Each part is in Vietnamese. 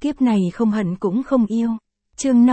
Kiếp này không hận cũng không yêu. Chương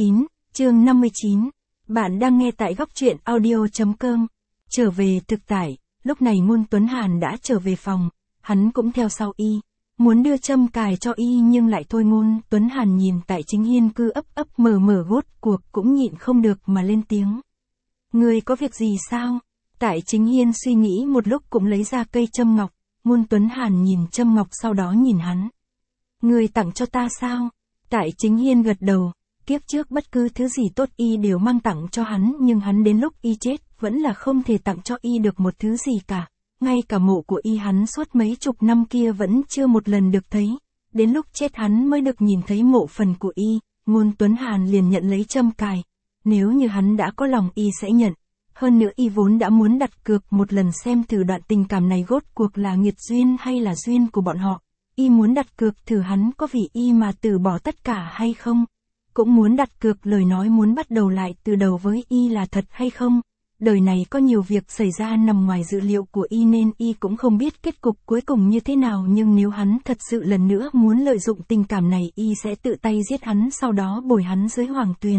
59. Bạn đang nghe tại góc truyện audio.com. Trở về thực tại, lúc này Ngôn Tuấn Hàn đã trở về phòng, hắn cũng theo sau y, muốn đưa châm cài cho y nhưng lại thôi. Ngôn Tuấn Hàn nhìn Tại Chính Hiên cứ ấp mở rốt cuộc cũng nhịn không được mà lên tiếng. Ngươi có việc gì sao? Tại Chính Hiên suy nghĩ một lúc cũng lấy ra cây châm ngọc, Ngôn Tuấn Hàn nhìn châm ngọc sau đó nhìn hắn. Ngươi tặng cho ta sao? Tại Chính Hiên gật đầu, kiếp trước bất cứ thứ gì tốt y đều mang tặng cho hắn, nhưng hắn đến lúc y chết, vẫn là không thể tặng cho y được một thứ gì cả. Ngay cả mộ của y hắn suốt mấy chục năm kia vẫn chưa một lần được thấy. Đến lúc chết hắn mới được nhìn thấy mộ phần của y. Ngôn Tuấn Hàn liền nhận lấy châm cài. Nếu như hắn đã có lòng y sẽ nhận. Hơn nữa y vốn đã muốn đặt cược một lần xem thử đoạn tình cảm này rốt cuộc là nghiệt duyên hay là duyên của bọn họ. Y muốn đặt cược thử hắn có vì y mà từ bỏ tất cả hay không. Cũng muốn đặt cược lời nói muốn bắt đầu lại từ đầu với y là thật hay không. Đời này có nhiều việc xảy ra nằm ngoài dự liệu của y nên y cũng không biết kết cục cuối cùng như thế nào, nhưng nếu hắn thật sự lần nữa muốn lợi dụng tình cảm này y sẽ tự tay giết hắn, sau đó bồi hắn dưới hoàng tuyền.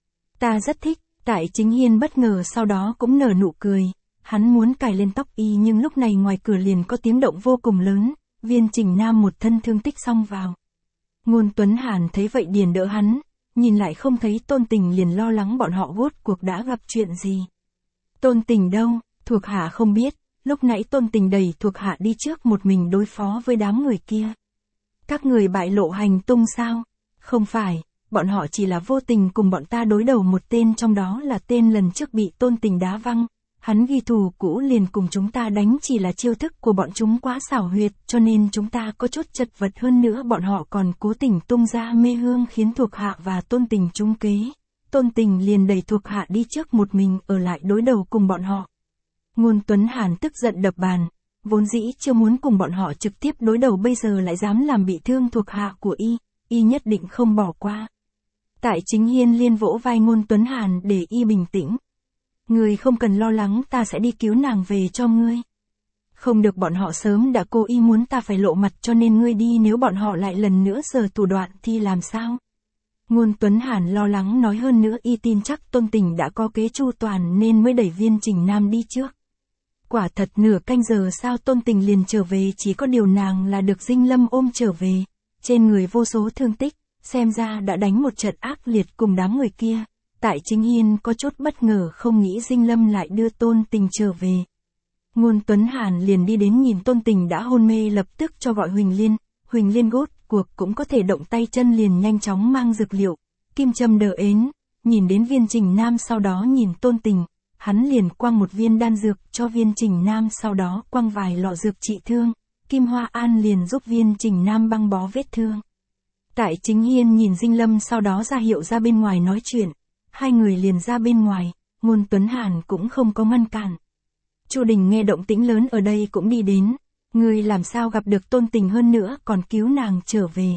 Ta rất thích. Tại Chính Hiên bất ngờ sau đó cũng nở nụ cười. Hắn muốn cài lên tóc y nhưng lúc này ngoài cửa liền có tiếng động vô cùng lớn. Viên Trình Nam một thân thương tích xông vào. Ngôn Tuấn Hàn thấy vậy điền đỡ hắn, nhìn lại không thấy Tôn Tình liền lo lắng bọn họ rốt cuộc đã gặp chuyện gì. Tôn Tình đâu? Thuộc hạ không biết, lúc nãy Tôn Tình đẩy thuộc hạ đi trước một mình đối phó với đám người kia. Các người bại lộ hành tung sao? Không phải, bọn họ chỉ là vô tình cùng bọn ta đối đầu, một tên trong đó là tên lần trước bị Tôn Tình đá văng. Hắn ghi thù cũ liền cùng chúng ta đánh, chỉ là chiêu thức của bọn chúng quá xảo huyệt cho nên chúng ta có chút chật vật, hơn nữa bọn họ còn cố tình tung ra mê hương khiến thuộc hạ và Tôn Tình trúng kế. Tôn Tình liền đẩy thuộc hạ đi trước một mình ở lại đối đầu cùng bọn họ. Ngôn Tuấn Hàn tức giận đập bàn, vốn dĩ chưa muốn cùng bọn họ trực tiếp đối đầu bây giờ lại dám làm bị thương thuộc hạ của y nhất định không bỏ qua. Tại Chính Hiên liên vỗ vai Ngôn Tuấn Hàn để y bình tĩnh. Ngươi không cần lo lắng, ta sẽ đi cứu nàng về cho ngươi. Không được, bọn họ sớm đã cố ý muốn ta phải lộ mặt cho nên ngươi đi, nếu bọn họ lại lần nữa giở thủ đoạn thì làm sao? Ngôn Tuấn Hàn lo lắng nói, hơn nữa y tin chắc Tôn Tình đã có kế chu toàn nên mới đẩy Viên Trình Nam đi trước. Quả thật nửa canh giờ sau Tôn Tình liền trở về, chỉ có điều nàng là được Dinh Lâm ôm trở về, trên người vô số thương tích, xem ra đã đánh một trận ác liệt cùng đám người kia. Tại Chính Hiên có chút bất ngờ, không nghĩ Dinh Lâm lại đưa Tôn Tình trở về. Ngôn Tuấn Hàn liền đi đến nhìn Tôn Tình đã hôn mê, lập tức cho gọi Huỳnh Liên. Huỳnh Liên rốt cuộc cũng có thể động tay chân, liền nhanh chóng mang dược liệu, kim châm đờ ến, nhìn đến Viên Trình Nam sau đó nhìn Tôn Tình, hắn liền quăng một viên đan dược cho Viên Trình Nam, sau đó quăng vài lọ dược trị thương. Kim Hoa An liền giúp Viên Trình Nam băng bó vết thương. Tại Chính Hiên nhìn Dinh Lâm sau đó ra hiệu ra bên ngoài nói chuyện. Hai người liền ra bên ngoài, Ngôn Tuấn Hàn cũng không có ngăn cản. Chu Đình nghe động tĩnh lớn ở đây cũng đi đến. Ngươi làm sao gặp được Tôn Tình, hơn nữa còn cứu nàng trở về?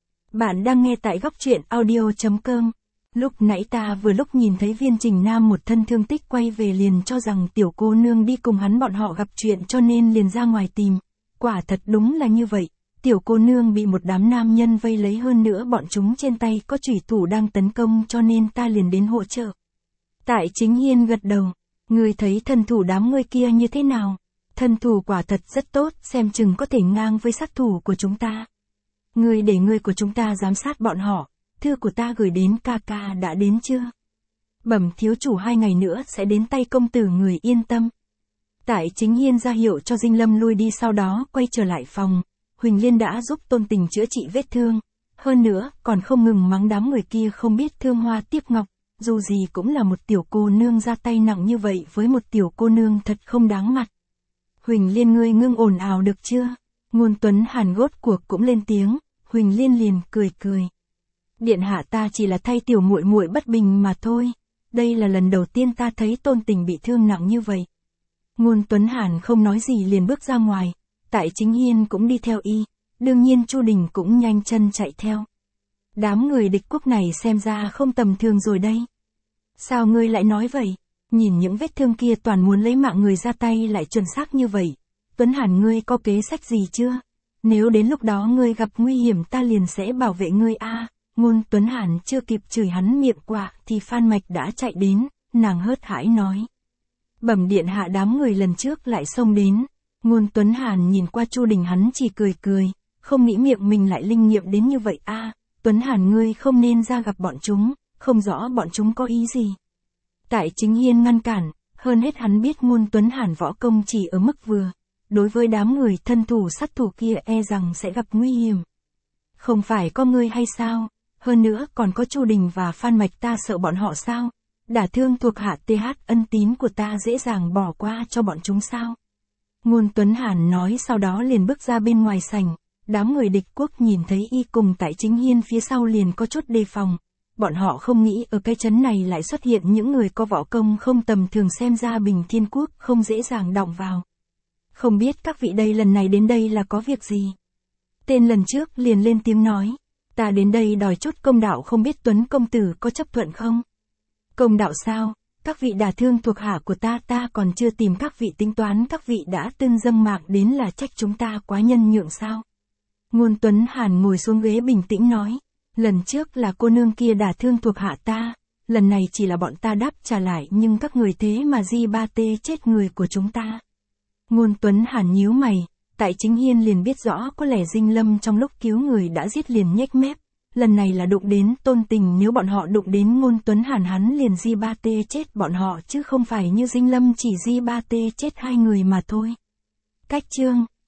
Bạn đang nghe tại góc truyện audio.com. Lúc nãy ta vừa lúc nhìn thấy Viên Trình Nam một thân thương tích quay về, liền cho rằng tiểu cô nương đi cùng hắn bọn họ gặp chuyện cho nên liền ra ngoài tìm. Quả thật đúng là như vậy. Tiểu cô nương bị một đám nam nhân vây lấy, hơn nữa bọn chúng trên tay có chủy thủ đang tấn công cho nên ta liền đến hỗ trợ. Tại Chính Hiên gật đầu. Ngươi thấy thân thủ đám người kia như thế nào? Thân thủ quả thật rất tốt, xem chừng có thể ngang với sát thủ của chúng ta. Ngươi để người của chúng ta giám sát bọn họ. Thư của ta gửi đến ca ca đã đến chưa? Bẩm thiếu chủ, 2 ngày nữa sẽ đến tay công tử, người yên tâm. Tại Chính Hiên ra hiệu cho Dinh Lâm lui đi, sau đó quay trở lại phòng. Huỳnh Liên đã giúp Tôn Tình chữa trị vết thương. Hơn nữa, còn không ngừng mắng đám người kia không biết thương hoa tiếp ngọc. Dù gì cũng là một tiểu cô nương, ra tay nặng như vậy với một tiểu cô nương thật không đáng mặt. Huỳnh Liên, ngươi ngưng ồn ào được chưa? Ngôn Tuấn Hàn rốt cuộc cũng lên tiếng. Huỳnh Liên liền cười. Điện hạ, ta chỉ là thay tiểu muội muội bất bình mà thôi. Đây là lần đầu tiên ta thấy Tôn Tình bị thương nặng như vậy. Ngôn Tuấn Hàn không nói gì liền bước ra ngoài. Tại Chính Hiên cũng đi theo y, đương nhiên Chu Đình cũng nhanh chân chạy theo. Đám người địch quốc này xem ra không tầm thường rồi đây. Sao ngươi lại nói vậy? Nhìn những vết thương kia toàn muốn lấy mạng người ra tay lại chuẩn xác như vậy. Tuấn Hàn, ngươi có kế sách gì chưa? Nếu đến lúc đó ngươi gặp nguy hiểm ta liền sẽ bảo vệ ngươi a. Ngôn Tuấn Hàn chưa kịp chửi hắn miệng quạ thì Phan Mạch đã chạy đến, nàng hớt hải nói. Bẩm điện hạ, đám người lần trước lại xông đến. Ngôn Tuấn Hàn nhìn qua Chu Đình, hắn chỉ cười cười, không nghĩ miệng mình lại linh nghiệm đến như vậy a. Tuấn Hàn, ngươi không nên ra gặp bọn chúng, không rõ bọn chúng có ý gì. Tại Chính Hiên ngăn cản, hơn hết hắn biết Ngôn Tuấn Hàn võ công chỉ ở mức vừa, đối với đám người thân thủ sát thủ kia e rằng sẽ gặp nguy hiểm. Không phải có ngươi hay sao, hơn nữa còn có Chu Đình và Phan Mạch, ta sợ bọn họ sao? Đả thương thuộc hạ TH ân tín của ta dễ dàng bỏ qua cho bọn chúng sao? Ngôn Tuấn Hàn nói, sau đó liền bước ra bên ngoài sảnh. Đám người địch quốc nhìn thấy y cùng tại Chính Hiên phía sau liền có chút đề phòng. Bọn họ không nghĩ ở cái trấn này lại xuất hiện những người có võ công không tầm thường, xem ra Bình Thiên Quốc không dễ dàng động vào. Không biết các vị đây lần này đến đây là có việc gì? Tên lần trước liền lên tiếng nói. Ta đến đây đòi chút công đạo, không biết Tuấn công tử có chấp thuận không? Công đạo sao? Các vị đả thương thuộc hạ của ta còn chưa tìm các vị tính toán, các vị đã từng dâng mạng đến là trách chúng ta quá nhân nhượng sao? Ngôn Tuấn Hàn ngồi xuống ghế bình tĩnh nói. Lần trước là cô nương kia đả thương thuộc hạ ta, lần này chỉ là bọn ta đáp trả lại, nhưng các người thế mà di ba tê chết người của chúng ta. Ngôn Tuấn Hàn nhíu mày, tại Chính Hiên liền biết rõ có lẽ Dinh Lâm trong lúc cứu người đã giết liền nhếch mép. Lần này là đụng đến Tôn Tình, nếu bọn họ đụng đến Ngôn Tuấn Hàn hắn liền di ba tê chết bọn họ, chứ không phải như Dinh Lâm chỉ di ba tê chết 2 người mà thôi. Cách chương